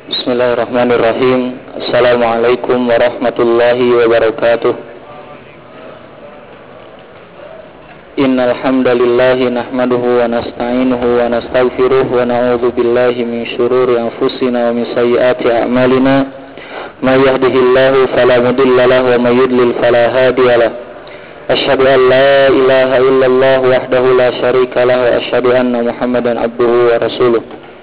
Bismillahirrahmanirrahim. Assalamualaikum warahmatullahi wabarakatuh. Innal hamdalillahi nahmaduhu wa nasta'inuhu wa nastaghfiruh wa na'udzu billahi min shururi anfusina wa min sayyiati a'malina. May yahdihillahu fala mudilla lahu wa may yudlil fala hadiya lahu. Asyhadu an la ilaha illallah wahdahu la syarika lahu wa asyhadu anna Muhammadan abduhu wa rasuluh.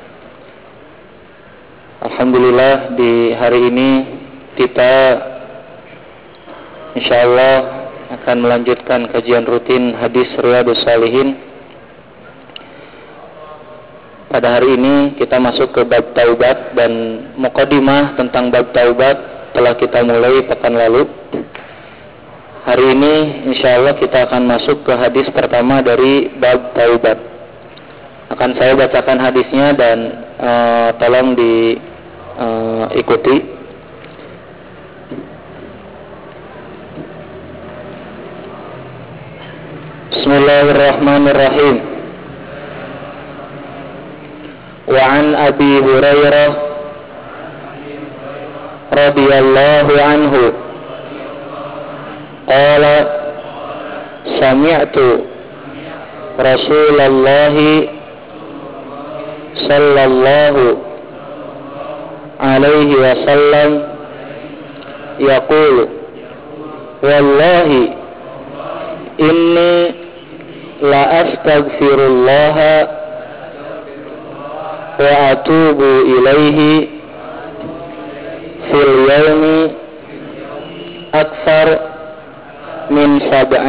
Alhamdulillah, di hari ini kita insyaallah akan melanjutkan kajian rutin hadis Riyadhus Shalihin. Pada hari ini kita masuk ke bab taubat, dan muqaddimah tentang bab taubat telah kita mulai pekan lalu. Hari ini insyaallah kita akan masuk ke hadis pertama dari bab taubat. Akan saya bacakan hadisnya dan tolong ikuti. Bismillahirrahmanirrahim. Wa an Abi Hurairah radhiyallahu anhu qala sami'tu Rasulullah sallallahu alaihi wasallam yaqulu wallahi inni la astaghfirullah wa atubu ilaihi fil yawmi akthar min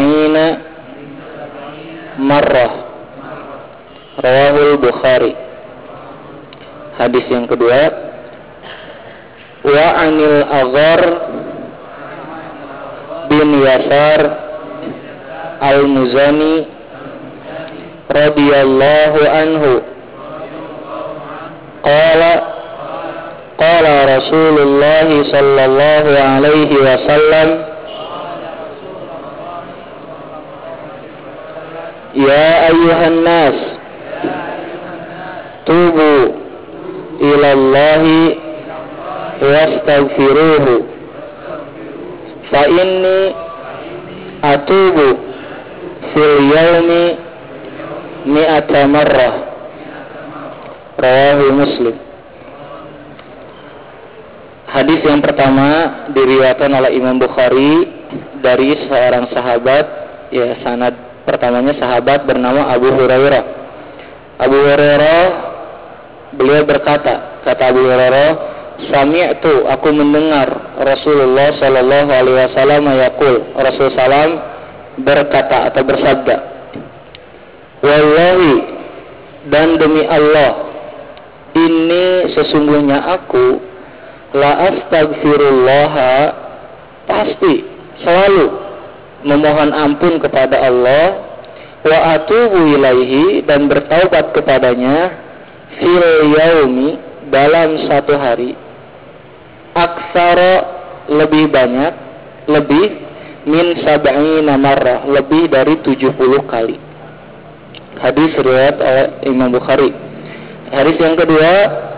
70 marrah. Rawahul Bukhari. Hadis yang kedua, wa anil Aghar bin Yasar al-Muzani radhiyallahu anhu qala Rasulullah sallallahu alaihi wasallam ya ayyuhan nas tubu ilallahi wastaghfiruhu fa inni atubu fil yawmi mi'ata marrah. Rawahu Muslim. Hadis yang pertama diriwayatkan oleh Imam Bukhari dari seorang sahabat, ya, sanad pertamanya sahabat bernama Abu Hurairah. Abu Hurairah, beliau berkata, kata Abu Hurairah, sami'tu, aku mendengar Rasulullah sallallahu alaihi wasallam yaqul, Rasul sallam berkata atau bersabda, wallahi, dan demi Allah, ini sesungguhnya aku la astaghfirullah, pasti selalu memohon ampun kepada Allah, wa atubu ilaihi, dan bertaubat kepadanya, fil yaumi, dalam satu hari, aksara, lebih banyak, lebih, min 70 marrah, lebih dari 70 kali. Hadis riwayat oleh Imam Bukhari. Hadis yang kedua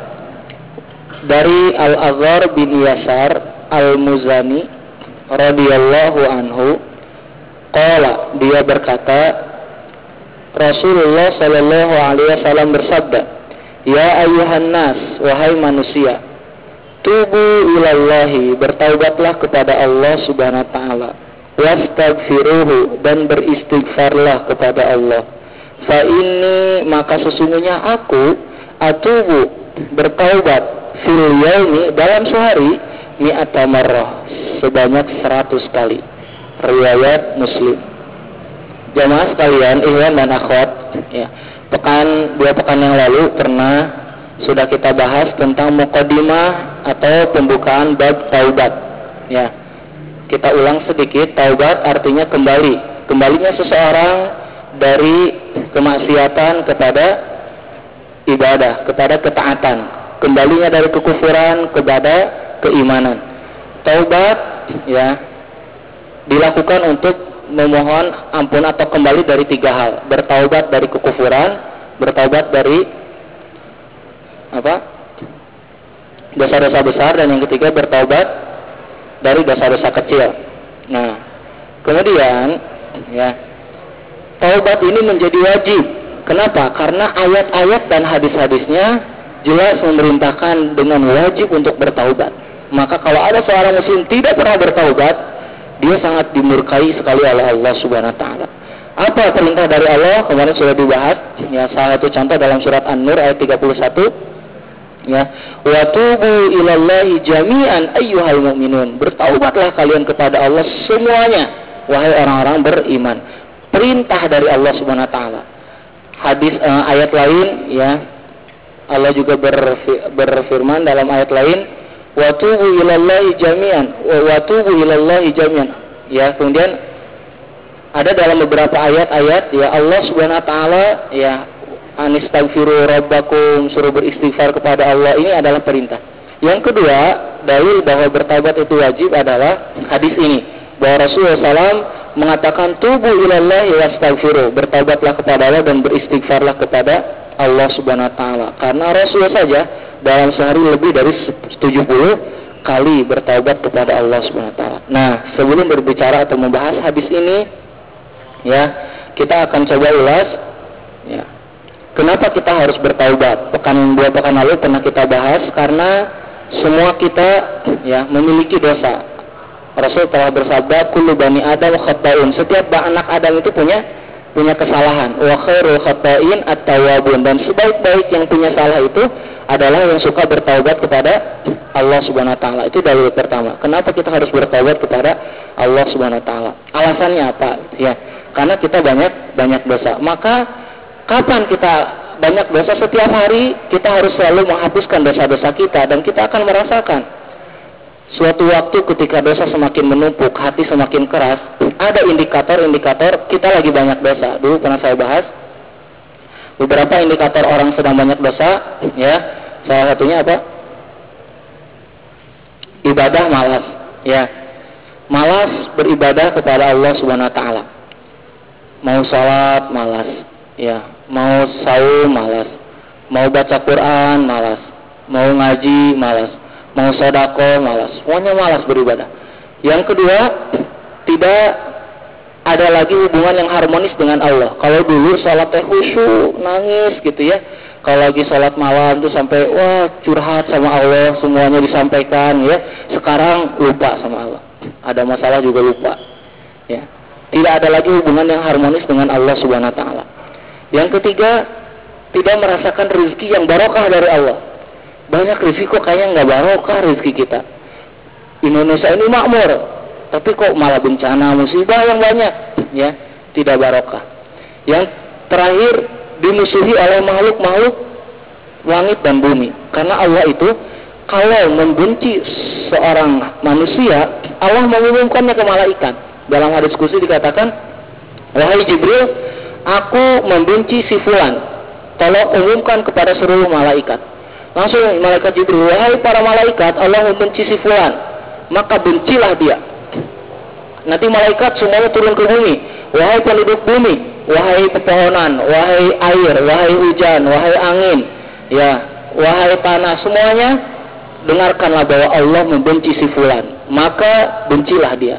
dari Al-Aghar bin Yasar al-Muzani radhiyallahu anhu qala, dia berkata, Rasulullah sallallahu alaihi wasallam bersabda, ya ayyuhan nas, wahai manusia, tubu ilallahi, bertaubatlah kepada Allah subhanahu wa ta'ala, wastaghfiruhu, dan beristighfarlah kepada Allah, fa inni, maka sesungguhnya aku atubu, bertaubat, fil yaumi, dalam sehari, mi'ata marrah, sebanyak 100 kali. Riwayat Muslim. Jamaah sekalian, ikhwan dan akhwat, ya, dua pekan yang lalu sudah kita bahas tentang muqaddimah atau pembukaan bab taubat. Ya, kita ulang sedikit. Taubat artinya kembalinya seseorang dari kemaksiatan kepada ibadah, kepada ketaatan, kembalinya dari kekufuran kepada keimanan. Taubat, ya, dilakukan untuk memohon ampun atau kembali dari 3 hal: bertaubat dari kekufuran, bertaubat dari dosa-dosa besar, dan yang ketiga bertaubat dari dosa-dosa kecil. Nah, kemudian ya, taubat ini menjadi wajib. Kenapa? Karena ayat-ayat dan hadis-hadisnya jelas memerintahkan dengan wajib untuk bertaubat. Maka kalau ada seorang muslim tidak pernah bertaubat, dia sangat dimurkai sekali oleh Allah Subhanahu wa taala. Apa perintah dari Allah? Kemarin sudah dibahas. Ya, salah satu contoh dalam surat An-Nur ayat 31. Ya, wa tubu ilallahi jami'an ayyuhal mu'minun. Bertaubatlah kalian kepada Allah semuanya, wahai orang-orang beriman. Perintah dari Allah Subhanahu wa taala. Hadis ayat lain ya, Allah juga berfirman dalam ayat lain, wa tubu ilallahi jami'an wa tubu ilallahi jami'an. Ya, kemudian ada dalam beberapa ayat-ayat ya, Allah Subhanahu wa taala ya, anistaghfiru rabbakum, suruh beristighfar kepada Allah. Ini adalah perintah. Yang kedua, dalil bahwa bertaubat itu wajib adalah hadis ini, bahwa Rasulullah SAW mengatakan tubu ilallahi wastaghfiru, bertaubatlah kepada Allah dan beristighfarlah kepada Allah Subhanahu wa taala. Karena Rasulullah saja dalam sehari lebih dari 70 kali bertaubat kepada Allah Subhanahu wa taala. Nah, sebelum berbicara atau membahas hadis ini ya, kita akan coba ulas ya, kenapa kita harus bertaubat. Dua pekan lalu pernah kita bahas, karena semua kita ya memiliki dosa. Rasul telah bersabda, kullu bani Adam khata'un. Setiap anak Adam itu punya kesalahan. Wa khairul khata'in at-tawwabun. Dan sebaik-baik yang punya salah itu adalah yang suka bertaubat kepada Allah Subhanahu wa taala. Itu dalil pertama. Kenapa kita harus bertaubat kepada Allah Subhanahu wa taala? Alasannya apa? Ya, karena kita banyak dosa. Maka kapan kita banyak dosa? Setiap hari kita harus selalu menghapuskan dosa-dosa kita, dan kita akan merasakan suatu waktu ketika dosa semakin menumpuk, hati semakin keras, ada indikator-indikator kita lagi banyak dosa. Dulu pernah saya bahas beberapa indikator orang sedang banyak dosa ya. Salah satunya apa? Ibadah malas ya. Malas beribadah kepada Allah Subhanahu wa taala. Mau salat malas ya, mau saum malas, mau baca Quran malas, mau ngaji malas, mau sedekah malas, semuanya malas beribadah. Yang kedua, tidak ada lagi hubungan yang harmonis dengan Allah. Kalau dulu salat khusyuk, nangis gitu ya. Kalau lagi salat malam tuh sampai wah curhat sama Allah, semuanya disampaikan ya. Sekarang lupa sama Allah. Ada masalah juga lupa. Ya. Tidak ada lagi hubungan yang harmonis dengan Allah Subhanahu wa taala. Yang ketiga, tidak merasakan rezeki yang barokah dari Allah. Banyak rezeki kok kayaknya nggak barokah rezeki kita. Indonesia ini makmur, tapi kok malah bencana musibah yang banyak, ya, tidak barokah. Yang terakhir, dimusuhi oleh makhluk-makhluk langit dan bumi. Karena Allah itu kalau membenci seorang manusia, Allah mengumumkannya ke malaikat. Dalam hadis qudsi dikatakan, wahai Jibril, aku membenci si fulan, tolong umumkan kepada seluruh malaikat. Langsung malaikat Jibril, wahai para malaikat, Allah membenci si fulan, maka bencilah dia. Nanti malaikat semuanya turun ke bumi, wahai penduduk bumi, wahai pepohonan, wahai air, wahai hujan, wahai angin, ya, wahai tanah, semuanya dengarkanlah bahwa Allah membenci si fulan, maka bencilah dia.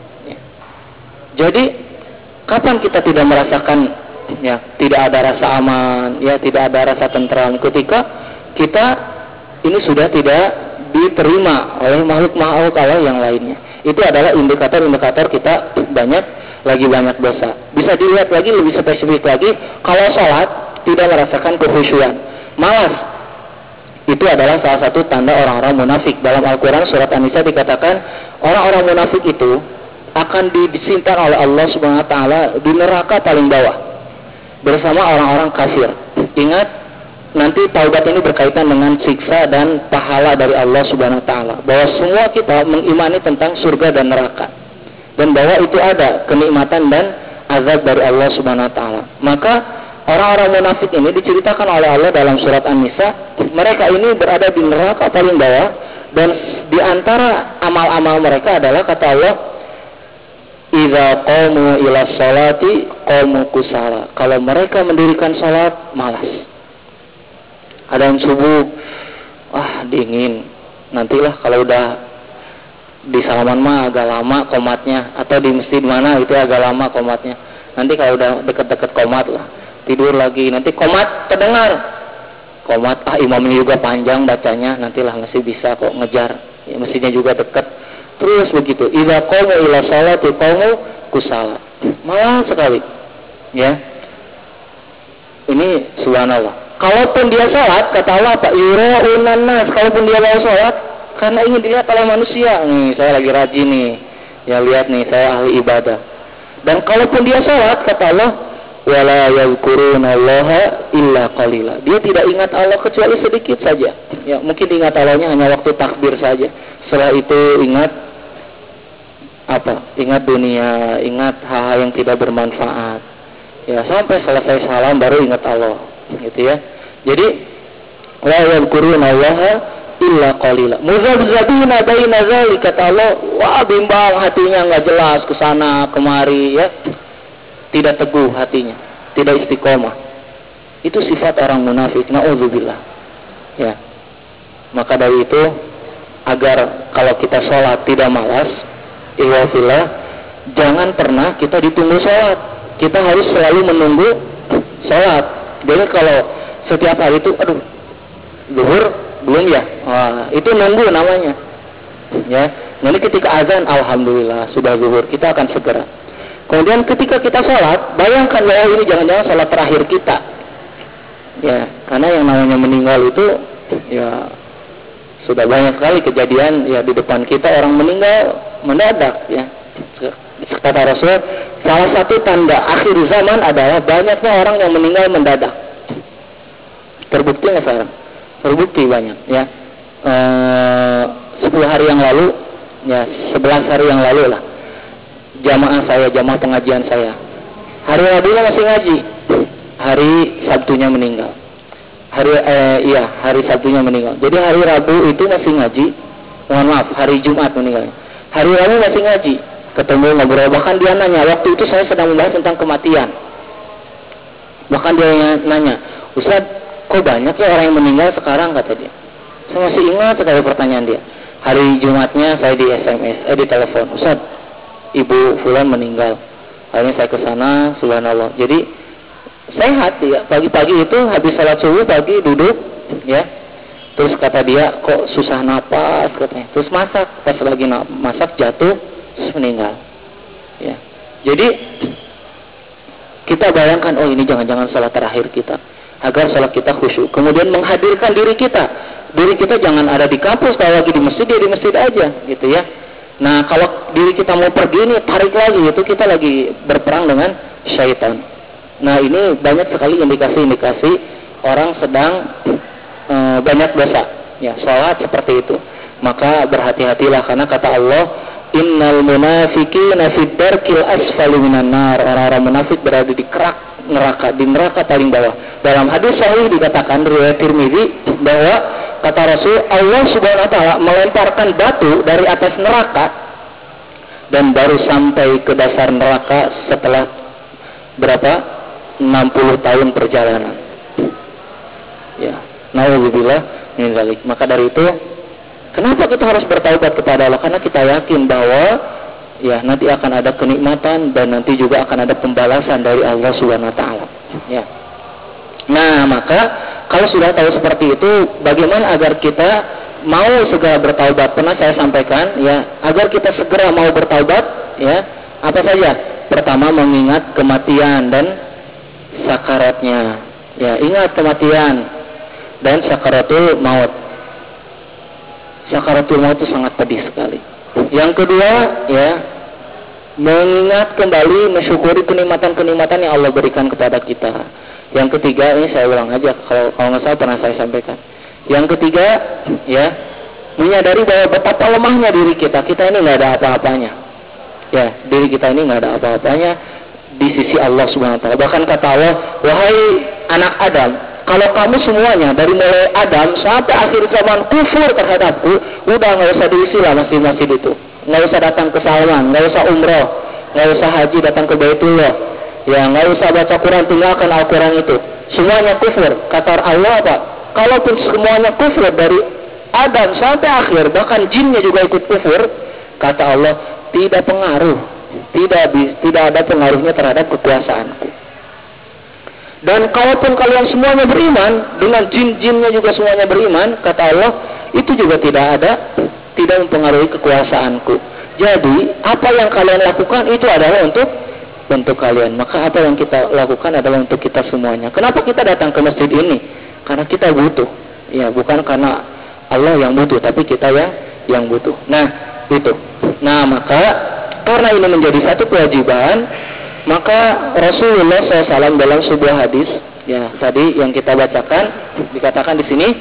Jadi kapan kita tidak merasakan ya, tidak ada rasa aman, ya, tidak ada rasa tentram ketika kita ini sudah tidak diterima oleh makhluk-makhluk Allah yang lainnya. Itu adalah indikator-indikator kita lagi banyak dosa. Bisa dilihat lagi lebih spesifik lagi, kalau sholat tidak merasakan kekhusyuan, malas. Itu adalah salah satu tanda orang-orang munafik. Dalam Al-Quran surat An-Nisa dikatakan orang-orang munafik itu akan disimpan oleh Allah Subhanahu wa taala di neraka paling bawah bersama orang-orang kafir. Ingat, nanti taubat ini berkaitan dengan siksa dan pahala dari Allah Subhanahu wa taala. Bahwa semua kita mengimani tentang surga dan neraka, dan bahwa itu ada kenikmatan dan azab dari Allah Subhanahu wa taala. Maka orang-orang munafik ini diceritakan oleh Allah dalam surat An-Nisa, mereka ini berada di neraka paling bawah, dan di antara amal-amal mereka adalah kata Allah, idza qamu ila sholati qamu kusala. Kalau mereka mendirikan salat, malas. Ada yang subuh, dingin, nantilah kalau udah di salaman mah agak lama komatnya, atau di masjid mana gitu agak lama komatnya. Nanti kalau udah deket-deket komat lah, tidur lagi, nanti komat terdengar. Komat, imamnya juga panjang bacanya, nantilah masih bisa kok ngejar. Ya, masjidnya juga deket. Terus begitu. Idza qamu ila sholati qamu kusala. Malah sekali. Ya. Ini subhanallah. Kalaupun dia sholat, kata Allah apa? Yura'unan nas. Kalaupun dia mau sholat, karena ingin dilihat oleh manusia. Nih, saya lagi rajin nih. Ya lihat nih, saya ahli ibadah. Dan kalaupun dia sholat, kata Allah, wala yadhkurunallaha illa qalila. Dia tidak ingat Allah kecuali sedikit saja. Ya, mungkin ingat Allahnya hanya waktu takbir saja. Setelah itu ingat apa? Ingat dunia, ingat hal-hal yang tidak bermanfaat. Ya, sampai selesai salam baru ingat Allah, gitu ya. Jadi la yadhkurunallaha illa qalila. Muzabzabina baina dzalika, kata Allah, wah bimbang hatinya, enggak jelas ke sana kemari ya. Tidak teguh hatinya, tidak istiqomah. Itu sifat orang munafik, naudzubillah. Ya. Maka dari itu, agar kalau kita sholat tidak malas, ikhwafillah, jangan pernah kita ditunggu sholat. Kita harus selalu menunggu sholat. Jadi kalau setiap hari itu, aduh, zuhur belum ya, itu nunggu namanya. Ya, nanti ketika azan, alhamdulillah sudah zuhur, kita akan segera. Kemudian ketika kita sholat, bayangkan ya ini jangan-jangan sholat terakhir kita. Ya, karena yang namanya meninggal itu, ya sudah banyak sekali kejadian ya di depan kita orang meninggal mendadak ya. Kata Rasul, salah satu tanda akhir zaman adalah banyaknya orang yang meninggal mendadak. Terbukti nggak sekarang? Terbukti banyak ya. 10 hari yang lalu, ya 11 hari yang lalu lah, jamaah pengajian saya, hari Rabunya masih ngaji, hari Sabtunya meninggal. Hari Sabtunya meninggal. Jadi hari Rabu itu masih ngaji, mohon maaf, hari Jumat meninggal. Hari Rabu masih ngaji, ketemu ngobrol, bahkan dia nanya, waktu itu saya sedang membahas tentang kematian. Bahkan dia nanya, Ustaz, kok banyak ya orang yang meninggal sekarang, kata dia. Saya masih ingat sekali pertanyaan dia. Hari Jumatnya saya di SMS, di telepon, Ustaz, Ibu Fulan meninggal. Akhirnya saya ke sana, subhanallah. Jadi sehat dia. Pagi-pagi itu habis salat subuh pagi duduk, ya. Terus kata dia, kok susah napas katanya. Terus masak, pas lagi masak jatuh, terus meninggal. Ya. Jadi kita bayangkan, oh ini jangan-jangan salat terakhir kita. Agar salat kita khusyuk. Kemudian menghadirkan diri kita. Diri kita jangan ada di kampus, kalau lagi di masjid, dia di masjid aja, gitu ya. Nah, kalau diri kita mau pergi nih, tarik lagi, itu kita lagi berperang dengan syaitan. Nah, ini banyak sekali indikasi-indikasi orang sedang banyak dosa. Ya, sholat seperti itu. Maka berhati-hatilah, karena kata Allah, innal munafiqina fid darkil asfali minan nar. Orang-orang munafik berada di kerak neraka, di neraka paling bawah. Dalam hadis sahih dikatakan riwayat Tirmizi bahwa kata Rasul, Allah Subhanahu wa taala melemparkan batu dari atas neraka dan baru sampai ke dasar neraka setelah berapa? 60 tahun perjalanan. Ya, naudzubillah min dzalik. Maka dari itu, kenapa kita harus bertaubat kepada Allah? Karena kita yakin bahwa ya nanti akan ada kenikmatan dan nanti juga akan ada pembalasan dari Allah Subhanahu wa taala. Ya. Nah, maka kalau sudah tahu seperti itu, bagaimana agar kita mau segera bertaubat? Pernah saya sampaikan, ya, agar kita segera mau bertaubat, ya, apa saja? Pertama, mengingat kematian dan sakaratnya. Ya, ingat kematian dan sakaratul maut. Sakaratul maut itu sangat pedih sekali. Yang kedua, ya, mengingat kembali, mensyukuri kenikmatan-kenikmatan yang Allah berikan kepada kita. Yang ketiga, ini saya ulang aja, kalau nggak salah pernah saya sampaikan. Yang ketiga, ya, menyadari bahwa betapa lemahnya diri kita. Kita ini nggak ada apa-apanya. Ya, diri kita ini nggak ada apa-apanya di sisi Allah Subhanahu wa taala. Bahkan kata Allah, wahai anak Adam, kalau kamu semuanya dari mulai Adam sampai akhir zaman kufur terhadapku, udah nggak usah diisi lah masjid-masjid itu. Nggak usah datang ke Salman, nggak usah umroh, nggak usah haji datang ke Baitullah. Ya, nggak usah baca Quran, tinggalkan Al-Quran itu. Semuanya kufur. Kata Allah apa? Kalaupun semuanya kufur dari Adam sampai akhir, bahkan jinnya juga ikut kufur, kata Allah, tidak pengaruh, tidak ada pengaruhnya terhadap kekuasaanku. Dan kalaupun kalian semuanya beriman, dengan jin-jinnya juga semuanya beriman, kata Allah, itu juga tidak mempengaruhi kekuasaanku. Jadi apa yang kalian lakukan itu adalah untuk kalian. Maka apa yang kita lakukan adalah untuk kita semuanya. Kenapa kita datang ke masjid ini? Karena kita butuh. Ya, bukan karena Allah yang butuh, tapi kita yang butuh. Nah, itu. Nah, maka karena ini menjadi satu kewajiban, maka Rasulullah SAW dalam sebuah hadis, ya tadi yang kita bacakan, dikatakan di sini,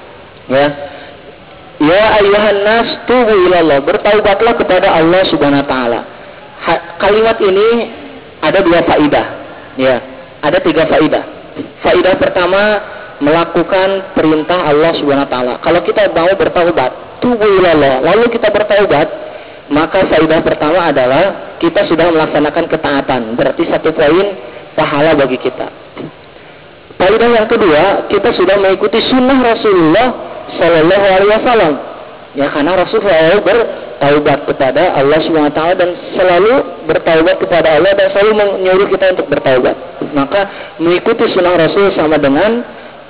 ya ayuhan nas tubu ilallah, bertaubatlah kepada Allah Subhanahu wa taala. Kalimat ini ada 2 faidah, ya. Ada 3 faidah. Faidah pertama, melakukan perintah Allah Subhanahu wa taala. Kalau kita mau bertaubat, tubu ilallah, lalu kita bertaubat, maka faidah pertama adalah kita sudah melaksanakan ketaatan. Berarti 1 poin pahala bagi kita. Faidah yang kedua, kita sudah mengikuti sunnah Rasulullah Sallallahu Alaihi Wasallam. Ya, karena Rasulullah bertaubat kepada Allah Subhanahu Wa Taala dan selalu bertaubat kepada Allah dan selalu menyuruh kita untuk bertaubat. Maka mengikuti sunnah Rasul sama dengan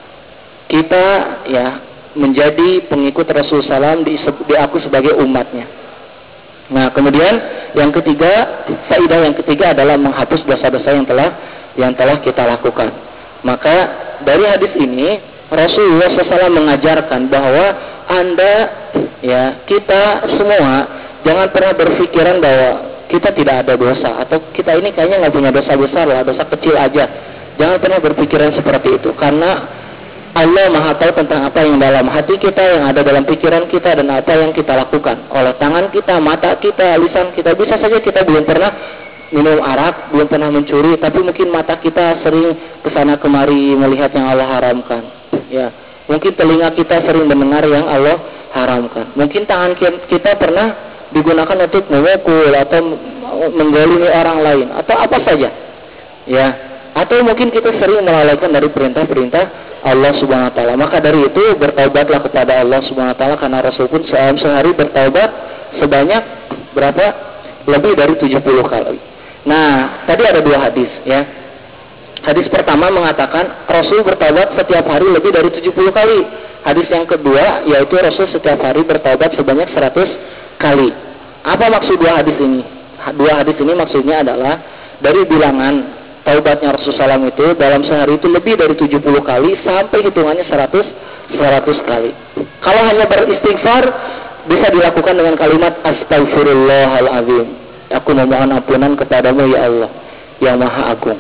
kita ya menjadi pengikut Rasul Sallam, diaku sebagai umatnya. Nah, kemudian yang ketiga, faidah yang ketiga adalah menghapus dosa-dosa yang telah kita lakukan. Maka dari hadis ini Rasulullah SAW mengajarkan bahwa Anda, ya kita semua jangan pernah berpikiran bahwa kita tidak ada dosa atau kita ini kayaknya nggak punya dosa besar lah, dosa kecil aja. Jangan pernah berpikiran seperti itu, karena Allah Maha tahu tentang apa yang dalam hati kita, yang ada dalam pikiran kita, dan apa yang kita lakukan oleh tangan kita, mata kita, lisan kita. Bisa saja kita belum pernah minum arak, belum pernah mencuri, tapi mungkin mata kita sering kesana kemari melihat yang Allah haramkan. Ya, mungkin telinga kita sering mendengar yang Allah haramkan. Mungkin tangan kita pernah digunakan untuk memukul atau menggolimi orang lain atau apa saja. Ya, atau mungkin kita sering melalaikan dari perintah-perintah Allah Subhanahu wa taala. Maka dari itu bertaubatlah kepada Allah Subhanahu wa taala, karena Rasul pun sehari bertaubat sebanyak berapa? Lebih dari 70 kali. Nah, tadi ada 2 hadis ya. Hadis pertama mengatakan Rasul bertaubat setiap hari lebih dari 70 kali. Hadis yang kedua yaitu Rasul setiap hari bertaubat sebanyak 100 kali. Apa maksud 2 hadis ini? 2 hadis ini maksudnya adalah dari bilangan taubatnya Rasulullah SAW itu dalam sehari itu lebih dari 70 kali sampai hitungannya 100 kali. Kalau hanya beristighfar bisa dilakukan dengan kalimat Astaghfirullahaladzim, aku memohon ampunan kepadamu ya Allah yang Maha Agung.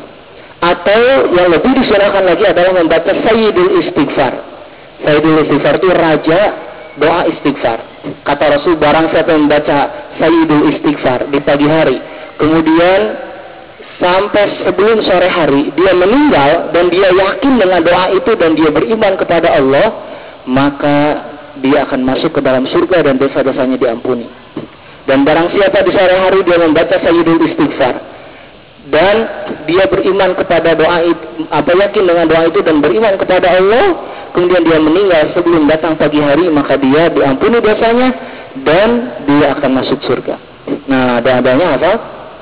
Atau yang lebih disunahkan lagi adalah membaca Sayyidul Istighfar. Sayyidul Istighfar itu raja doa istighfar. Kata Rasul, barang siapa yang membaca Sayyidul Istighfar di pagi hari, kemudian sampai sebelum sore hari dia meninggal dan dia yakin dengan doa itu dan dia beriman kepada Allah, maka dia akan masuk ke dalam surga dan dosa-dosanya diampuni. Dan barang siapa di sore hari dia membaca Sayyidul Istighfar dan dia beriman kepada doa itu, yakin dengan doa itu dan beriman kepada Allah, kemudian dia meninggal sebelum datang pagi hari, maka dia diampuni dosanya dan dia akan masuk surga. Nah, doa-doanya apa?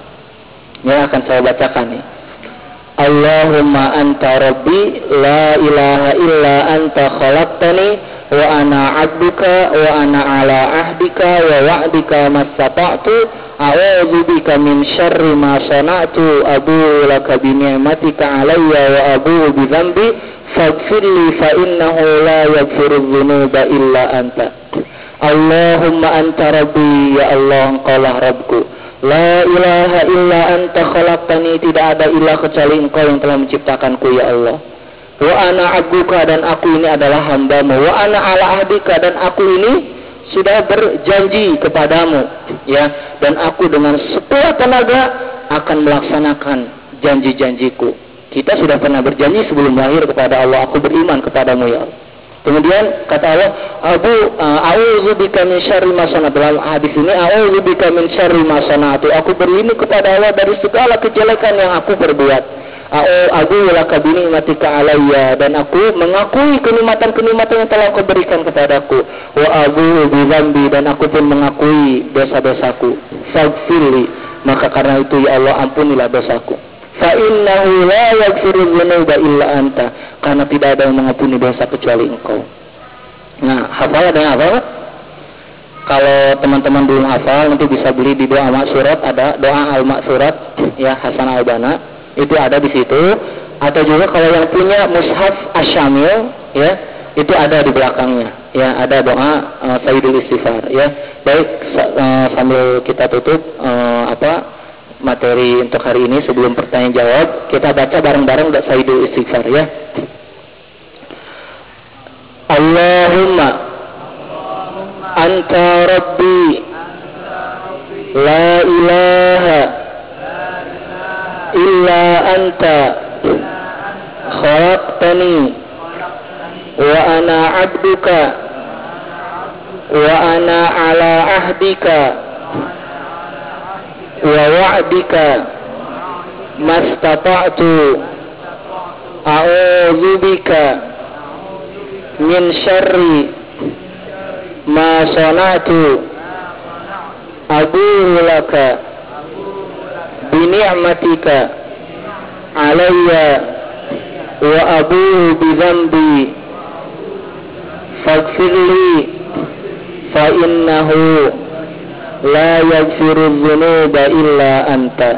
Ya, akan saya bacakan nih. Allahumma anta rabbi la ilaha illa anta khalaqtani wa ana 'abduka wa ana 'ala ahdika wa wa'dika mastata'tu a'udzu bika min syarri ma sana'tu abu'u laka bi ni'matika 'alayya wa abu'u bi dzambi faghfirli fa innahu la yaghfiru dzunuba illa anta. Allahumma anta rabbi, ya Allah engkaulah Rabbku. La ilaha illa anta khalaqtani, tidak ada ilah kecuali engkau yang telah menciptakanku ya Allah. Wa ana 'abduka, dan aku ini adalah hambamu. Wa ana 'ala ahdika, dan aku ini sudah berjanji kepadamu ya, dan aku dengan sekuat tenaga akan melaksanakan janji-janjiku. Kita sudah pernah berjanji sebelum lahir kepada Allah, aku beriman kepadamu ya Allah. Kemudian kata Allah, a'udzubika min syarri ma sana'tu. Dalam hadis ini, a'udzubika min syarri ma sana'tu, aku berlindung kepada Allah dari segala kejelekan yang aku perbuat. Aku laka binikmatika alayya, dan aku mengakui kenikmatan-kenikmatan yang telah kau berikan kepadaku. Wa abu bidzambi, dan aku pun mengakui dosa-dosaku. Faghfirli, maka karena itu ya Allah ampunilah dosaku. Fa innahu la yaghfiru dzunuba illa anta, karena tidak ada yang mengampuni dosa kecuali Engkau. Nah, hafal ada yang hafal? Kalau teman-teman belum hafal, nanti bisa beli di Doa Maksurat, ada Doa Al-Maksurat ya, Hasan Al-Banna. Itu ada di situ. Atau juga kalau yang punya mushaf Asy-Syamil ya, itu ada di belakangnya ya, ada doa Sayyidul Istighfar ya. Baik, sambil kita tutup materi untuk hari ini, sebelum pertanyaan jawab, kita baca bareng-bareng Sayyidul Istighfar ya. Allahumma anta rabbi la ilaha illa anta khalaqtani wa ana abduka wa ana ala ahdika wa wa'dika mastata'tu a'udzubika min syarri ma sana'tu abu'u laka bini'matika alayya wa abu'u bidzambi faghfirli fa innahu la yaghfiru dzunuba illa anta.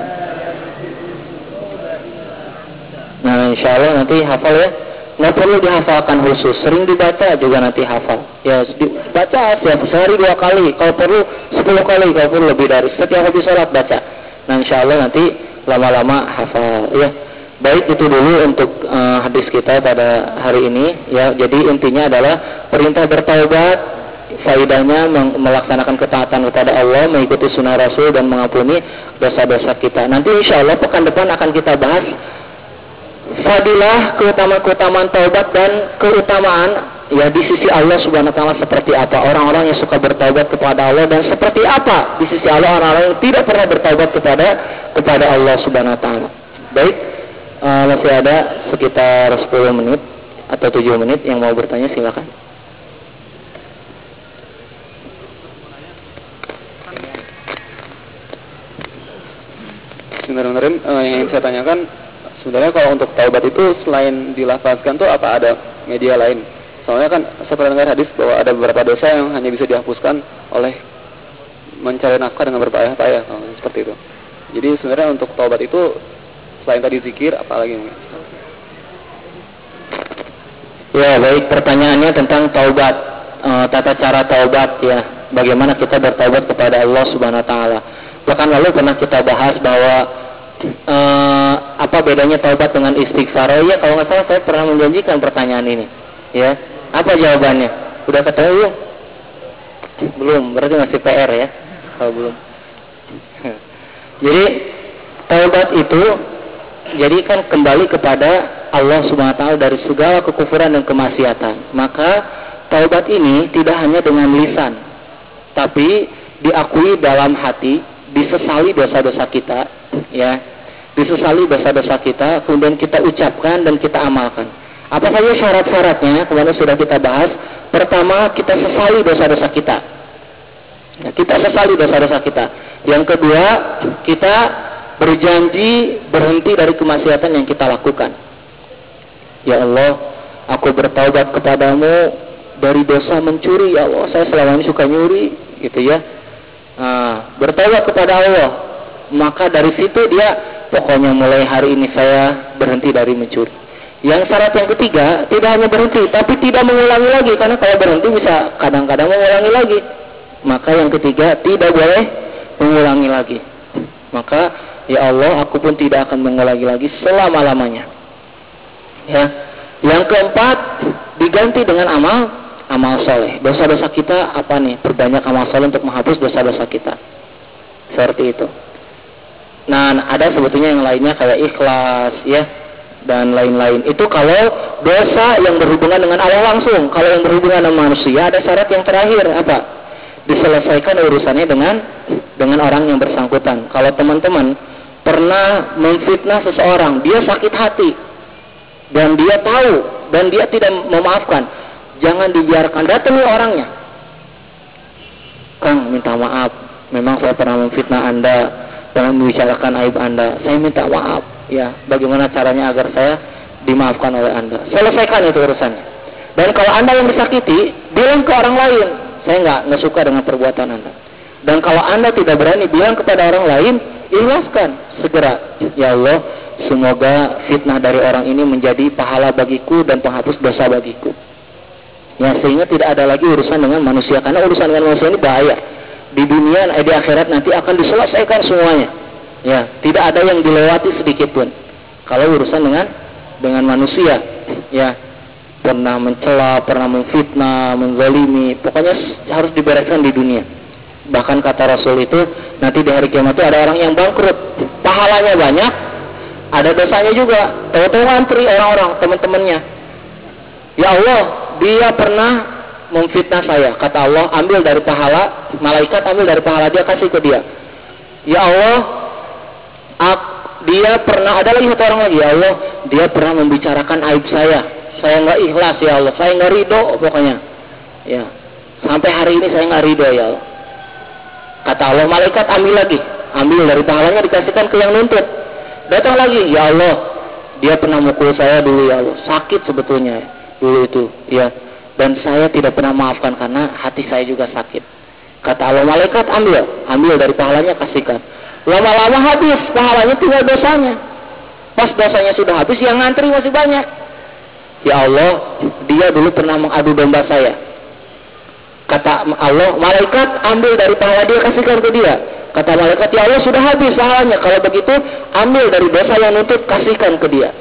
Nah, insyaallah nanti hafal ya. Nggak perlu dihafalkan khusus, sering dibaca juga nanti hafal. Ya, baca setiap sehari 2 kali, kalau perlu 10 kali, kalau perlu lebih dari setiap habis sholat baca. Nah, insyaallah nanti lama-lama hafal ya. Baik, itu dulu untuk hadis kita pada hari ini ya. Jadi intinya adalah perintah bertaubat, faedahnya melaksanakan ketaatan kepada Allah, mengikuti sunnah Rasul, dan mengampuni dosa-dosa kita. Nanti insyaallah pekan depan akan kita bahas fadilah, keutamaan taubat, dan keutamaan ya di sisi Allah Subhanahu wa taala seperti apa orang-orang yang suka bertaubat kepada Allah, dan seperti apa di sisi Allah orang-orang yang tidak pernah bertaubat kepada Allah Subhanahu wa taala. Baik, masih ada sekitar 10 menit atau 7 menit yang mau bertanya, silakan. Bismillahirrahmanirrahim. Yang ingin saya tanyakan, sebenarnya kalau untuk taubat itu selain dilafazkan tuh apa ada media lain? Soalnya kan saya pernah dengar hadis bahwa ada beberapa dosa yang hanya bisa dihapuskan oleh mencari nafkah dengan berpayah-payah, seperti itu. Jadi sebenarnya untuk taubat itu selain tadi zikir, apa lagi? Ya, baik, pertanyaannya tentang taubat, tata cara taubat ya, bagaimana kita bertaubat kepada Allah Subhanahu wa taala. Bahkan lalu pernah kita bahas bahwa apa bedanya taubat dengan istighfar. Oh iya, kalau nggak salah saya pernah menjanjikan pertanyaan ini ya. Apa jawabannya? Udah ketemu belum? Berarti masih PR ya kalau belum. Jadi taubat itu jadi kan kembali kepada Allah Subhanahu wa taala dari segala kekufuran dan kemaksiatan. Maka taubat ini tidak hanya dengan lisan, tapi diakui dalam hati, disesali dosa-dosa kita ya, disesali dosa-dosa kita, kemudian kita ucapkan dan kita amalkan. Apa saja syarat-syaratnya kemarin sudah kita bahas. Pertama, kita sesali dosa-dosa kita ya, kita sesali dosa-dosa kita. Yang kedua, kita berjanji berhenti dari kemaksiatan yang kita lakukan. Ya Allah, aku bertaubat kepadamu dari dosa mencuri. Ya Allah, saya selama ini suka nyuri gitu ya. Bertaubat kepada Allah, maka dari situ dia pokoknya mulai hari ini saya berhenti dari mencuri. Yang syarat yang ketiga, tidak hanya berhenti tapi tidak mengulangi lagi, karena kalau berhenti bisa kadang-kadang mengulangi lagi. Maka yang ketiga, tidak boleh mengulangi lagi. Maka ya Allah, aku pun tidak akan mengulangi lagi selama-lamanya ya. Yang keempat, diganti dengan amal soleh. Dosa-dosa kita apa nih? Perbanyak amal soleh untuk menghapus dosa-dosa kita. Seperti itu. Nah, ada sebetulnya yang lainnya kayak ikhlas ya, dan lain-lain. Itu kalau dosa yang berhubungan dengan Allah langsung. Kalau yang berhubungan dengan manusia, ada syarat yang terakhir apa? Diselesaikan urusannya dengan orang yang bersangkutan. Kalau teman-teman pernah memfitnah seseorang, dia sakit hati dan dia tahu dan dia tidak memaafkan, jangan dibiarkan. Datangi orangnya, Kang, minta maaf, memang saya pernah memfitnah Anda dan membicarakan aib Anda, saya minta maaf ya, bagaimana caranya agar saya dimaafkan oleh Anda. Selesaikan itu urusannya. Dan kalau Anda yang disakiti, bilang ke orang lain, saya nggak suka dengan perbuatan Anda. Dan kalau Anda tidak berani bilang kepada orang lain, ikhlaskan segera. Ya Allah, semoga fitnah dari orang ini menjadi pahala bagiku dan penghapus dosa bagiku. Ya, sehingga tidak ada lagi urusan dengan manusia, karena urusan dengan manusia ini bahaya. Di dunia, di akhirat nanti akan diselesaikan semuanya. Ya, tidak ada yang dilewati sedikit pun. Kalau urusan dengan manusia, ya, pernah mencela, pernah memfitnah, menzalimi, pokoknya harus dibereskan di dunia. Bahkan kata Rasul itu, nanti di hari kiamat itu ada orang yang bangkrut, pahalanya banyak, ada dosanya juga. Tahu-tahu antri orang-orang, teman-temannya, ya Allah, dia pernah memfitnah saya, kata Allah, ambil dari pahala, malaikat ambil dari pahala dia, kasih ke dia. Ya Allah, dia pernah, ada lagi satu orang lagi, ya Allah, dia pernah membicarakan aib saya nggak ikhlas ya Allah, saya nggak ridho pokoknya, ya, sampai hari ini saya nggak ridho ya Allah. Kata Allah, malaikat ambil lagi, ambil dari pahalanya dikasihkan ke yang nuntut. Datang lagi, ya Allah, dia pernah mukul saya dulu ya Allah, sakit sebetulnya dulu itu, ya, dan saya tidak pernah maafkan karena hati saya juga sakit. Kata Allah, malaikat ambil dari pahalanya kasihkan. Lama-lama habis pahalanya, tinggal dosanya. Pas dosanya sudah habis, yang ngantri masih banyak. Ya Allah, dia dulu pernah mengadu domba saya. Kata Allah, malaikat ambil dari pahala dia, kasihkan ke dia. Kata malaikat, ya Allah, sudah habis pahalanya. Kalau begitu, ambil dari dosa yang nuntut, kasihkan ke dia.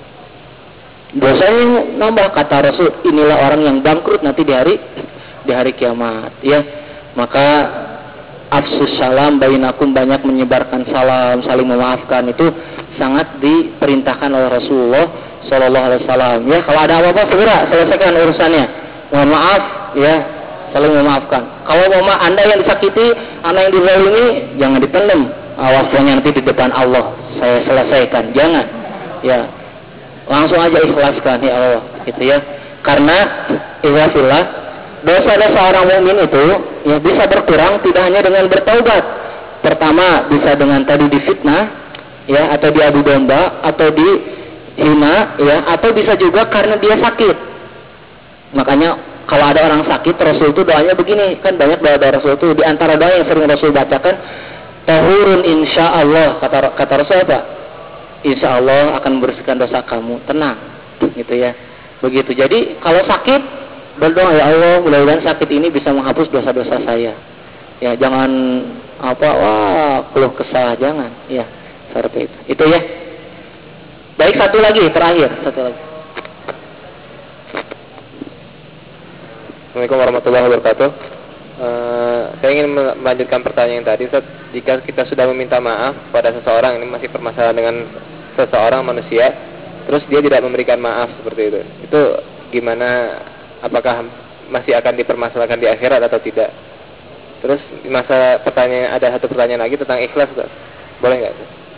Dosanya nambah. Kata Rasul, inilah orang yang bangkrut nanti di hari kiamat. Ya, maka afsus salam bainakum, banyak menyebarkan salam, saling memaafkan, itu sangat diperintahkan oleh Rasulullah Sallallahu Alaihi Wasallam. Ya, kalau ada apa-apa segera selesaikan urusannya. Mohon maaf, ya, saling memaafkan. Kalau Anda yang disakiti, Anda yang dizalimi, jangan dipendam. Awas, pokoknya nanti di depan Allah saya selesaikan. Jangan, ya, langsung aja ikhlaskan, ya Allah, gitu ya. Karena ikhlasillah, dosa-dosa orang mukmin itu ya bisa berkurang tidak hanya dengan bertaubat. Pertama bisa dengan tadi difitnah, ya, atau diadu domba, atau dihina, ya, atau bisa juga karena dia sakit. Makanya kalau ada orang sakit, Rasul itu doanya begini, kan banyak doa-doa Rasul itu. Di antara doa yang sering Rasul bacakan, tahurun insya Allah, kata Rasul apa? Insya Allah akan membersihkan dosa kamu, tenang, gitu ya. Begitu. Jadi kalau sakit, berdoa, ya Allah, mudah-mudahan sakit ini bisa menghapus dosa-dosa saya. Ya, jangan keluh kesah, jangan. Ya, seperti itu. Itu ya. Baik, satu lagi, terakhir, satu lagi. Assalamualaikum warahmatullahi wabarakatuh. Saya ingin melanjutkan pertanyaan yang tadi, Ustaz. Jika kita sudah meminta maaf pada seseorang, ini masih permasalahan dengan seseorang manusia, terus dia tidak memberikan maaf seperti itu gimana? Apakah masih akan dipermasalahkan di akhirat atau tidak? Terus ada satu pertanyaan lagi tentang ikhlas, Ustaz. Boleh nggak?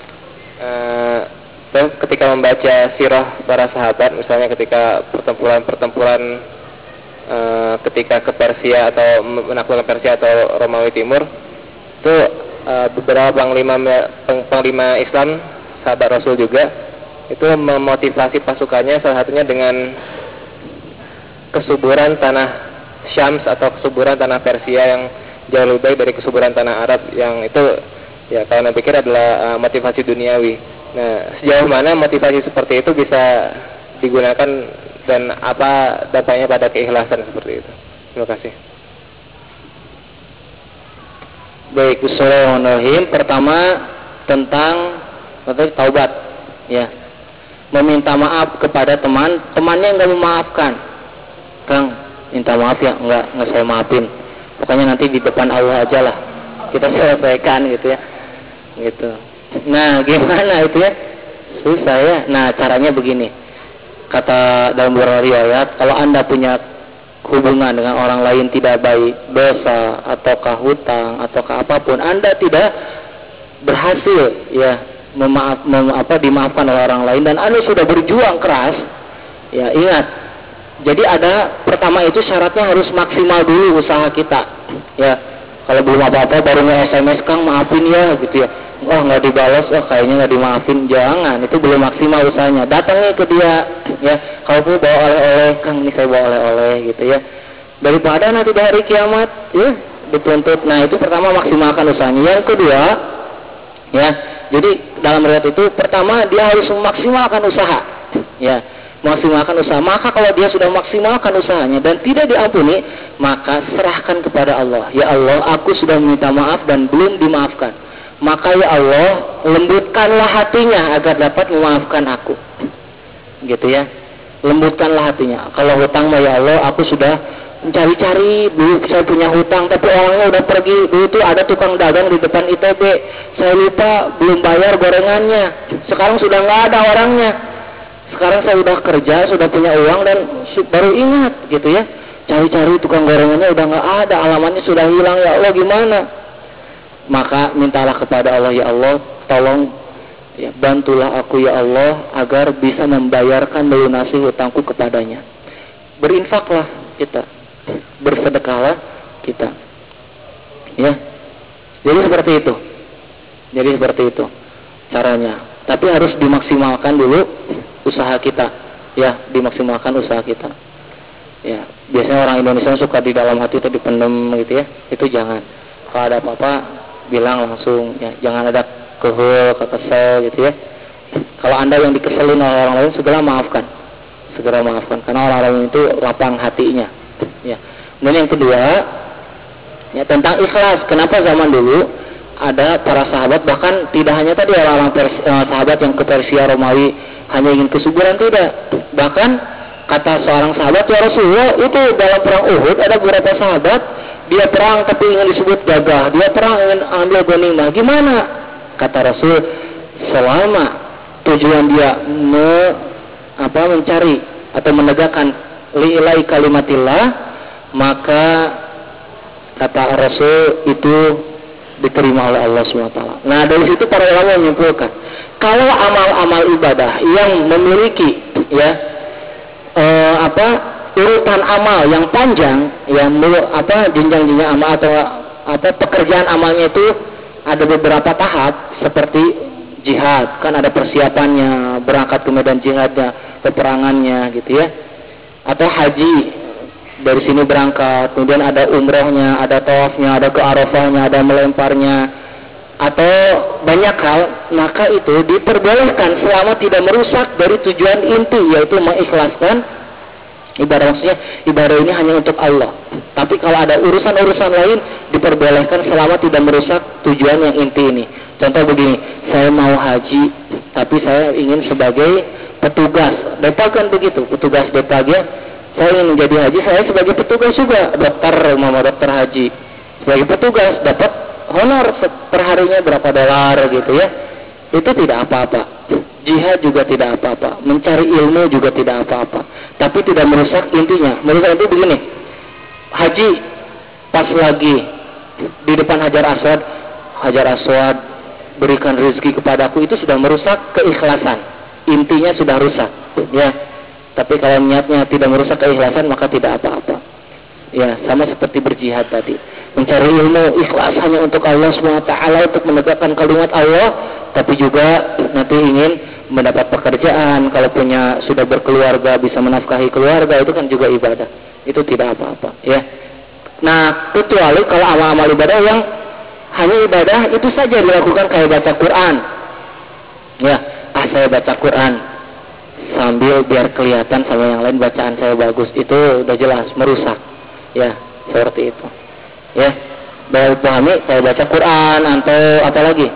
Ketika membaca sirah para sahabat, misalnya ketika pertempuran ketika ke Persia atau menaklukkan Persia atau Romawi Timur, itu beberapa panglima Islam, sahabat Rasul juga, itu memotivasi pasukannya salah satunya dengan kesuburan tanah Syams atau kesuburan tanah Persia yang jauh lebih baik dari kesuburan tanah Arab, yang itu ya kalau saya pikir adalah motivasi duniawi. Nah, sejauh mana motivasi seperti itu bisa digunakan dan apa dampaknya pada keikhlasan seperti itu? Terima kasih. Baik, bismillahirrahmanirrahim. Pertama tentang taubat, ya, meminta maaf kepada temannya nggak memaafkan. Kang, minta maaf ya, nggak saya maafin. Pokoknya nanti di depan Allah aja lah kita selesaikan, gitu ya, gitu. Nah, gimana itu ya? Susah ya. Nah, caranya begini. Kata dalam beberapa riwayat, kalau Anda punya hubungan dengan orang lain tidak baik, dosa ataukah hutang ataukah apapun, Anda tidak berhasil ya dimaafkan oleh orang lain dan Anda sudah berjuang keras, ya ingat. Jadi pertama itu syaratnya harus maksimal dulu usaha kita. Ya, kalau belum apa-apa baru nge-SMS Kang maafin ya gitu ya. Oh nggak dibalas, kayaknya nggak dimaafin, jangan, itu belum maksimal usahanya. Datangi ke dia, ya. Kalau perlu bawa oleh-oleh, Kang ini saya bawa oleh-oleh gitu ya. Daripada nanti di hari kiamat, ya dituntut. Nah itu pertama maksimalkan usahanya. Yang kedua, ya. Jadi dalam riwayat itu pertama dia harus memaksimalkan usaha, ya. Maksimalkan usaha. Maka kalau dia sudah maksimalkan usahanya dan tidak diampuni, maka serahkan kepada Allah. Ya Allah, aku sudah meminta maaf dan belum dimaafkan. Maka ya Allah, lembutkanlah hatinya agar dapat memaafkan aku. Gitu ya. Lembutkanlah hatinya. Kalau hutang mah ya Allah, aku sudah mencari-cari, dulu saya punya hutang tapi orangnya udah pergi. Dulu tuh ada tukang dagang di depan ITB, saya lupa belum bayar gorengannya. Sekarang sudah nggak ada orangnya. Sekarang saya udah kerja, sudah punya uang dan baru ingat gitu ya. Cari-cari tukang gorengannya udah nggak ada, alamatnya sudah hilang, ya Allah gimana? Maka mintalah kepada Allah, ya Allah tolong ya, bantulah aku ya Allah agar bisa membayarkan melunasi hutangku kepadanya. Berinfaklah kita, bersedekahlah kita, ya. Jadi seperti itu caranya. Tapi harus dimaksimalkan dulu usaha kita, ya, dimaksimalkan usaha kita. Ya, biasanya orang Indonesia suka di dalam hati itu dipendam gitu ya. Itu jangan. Kalau ada apa-apa bilang langsung, ya, jangan ada kesel gitu ya. Kalau Anda yang dikeselin oleh orang lain, segera maafkan karena orang lain itu lapang hatinya, ya. Dan yang kedua, ya, tentang ikhlas. Kenapa zaman dulu ada para sahabat, bahkan tidak hanya tadi orang-orang sahabat yang ke Persia Romawi hanya ingin kesuburan, tidak. Bahkan kata seorang sahabat, ya Rasulullah, itu dalam perang Uhud ada beberapa sahabat, dia perang tapi ingin disebut gagah, dia perang ingin ambil ghanimah. Gimana? Kata Rasul, selama tujuan dia mencari atau menegakkan li'ilai kalimatillah, maka kata Rasul itu diterima oleh Allah SWT. Nah dari situ para ulama menyimpulkan, kalau amal-amal ibadah yang memiliki urutan amal yang panjang, jenjang-jenjang amal atau pekerjaan amalnya itu ada beberapa tahap, seperti jihad, kan ada persiapannya, berangkat ke medan jihadnya, peperangannya gitu ya, atau haji, dari sini berangkat, kemudian ada umrohnya, ada tawafnya, ada ke Arafahnya, ada melemparnya, atau banyak hal, maka itu diperbolehkan selama tidak merusak dari tujuan inti, yaitu mengikhlaskan ibadah. Maksudnya ibadah ini hanya untuk Allah. Tapi kalau ada urusan-urusan lain, diperbolehkan selama tidak merusak tujuan yang inti ini. Contoh begini, saya mau haji, tapi saya ingin sebagai petugas Depag, kan begitu, petugas Depag ya. Saya ingin menjadi haji, saya sebagai petugas juga, dokter haji, sebagai petugas dapat honor per harinya berapa dolar gitu ya. Itu tidak apa-apa. Jihad juga tidak apa-apa, mencari ilmu juga tidak apa-apa, tapi tidak merusak intinya. Merusak itu begini, haji pas lagi di depan Hajar Aswad berikan rezeki kepadaku, itu sudah merusak keikhlasan, intinya sudah rusak ya. Tapi kalau niatnya tidak merusak keikhlasan, maka tidak apa-apa. Ya, sama seperti berjihad tadi. Mencari ilmu, ikhlas hanya untuk Allah SWT, untuk menegakkan kalimat Allah, tapi juga nanti ingin mendapat pekerjaan, kalau sudah berkeluarga, bisa menafkahi keluarga, itu kan juga ibadah. Itu tidak apa-apa, ya. Nah, kecuali kalau amal-amal ibadah yang hanya ibadah itu saja dilakukan, kayak baca Quran. Ya, saya baca Quran sambil biar kelihatan sama yang lain bacaan saya bagus, itu udah jelas merusak. Ya, seperti itu. Ya, baru pahami, saya baca Quran atau apa lagi?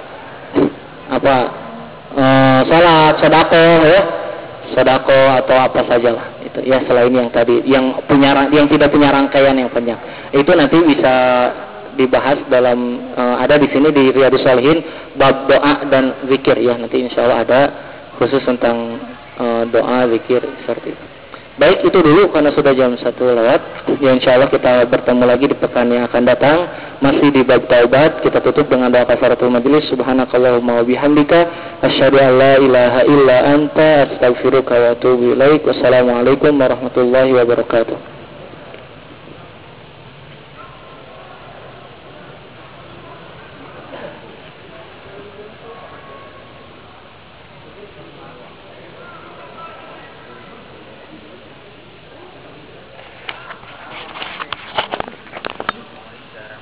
Salat, sedekah atau apa sajalah itu. Ya, selain yang tadi yang tidak punya rangkaian yang panjang. Itu nanti bisa dibahas dalam ada di sini di Riyadhus Shalihin bab doa dan zikir ya. Nanti insya Allah ada khusus tentang doa, zikir seperti itu. Baik, itu dulu karena sudah jam 1 lewat. Ya insya Allah kita bertemu lagi di pekan yang akan datang. Masih di bab taubat. Kita tutup dengan doa kafaratul majelis. Subhanakallahumma wa bihamdika asyhadu an la ilaha illa anta astaghfiruka wa atubu ilaik. Wassalamualaikum warahmatullahi wabarakatuh.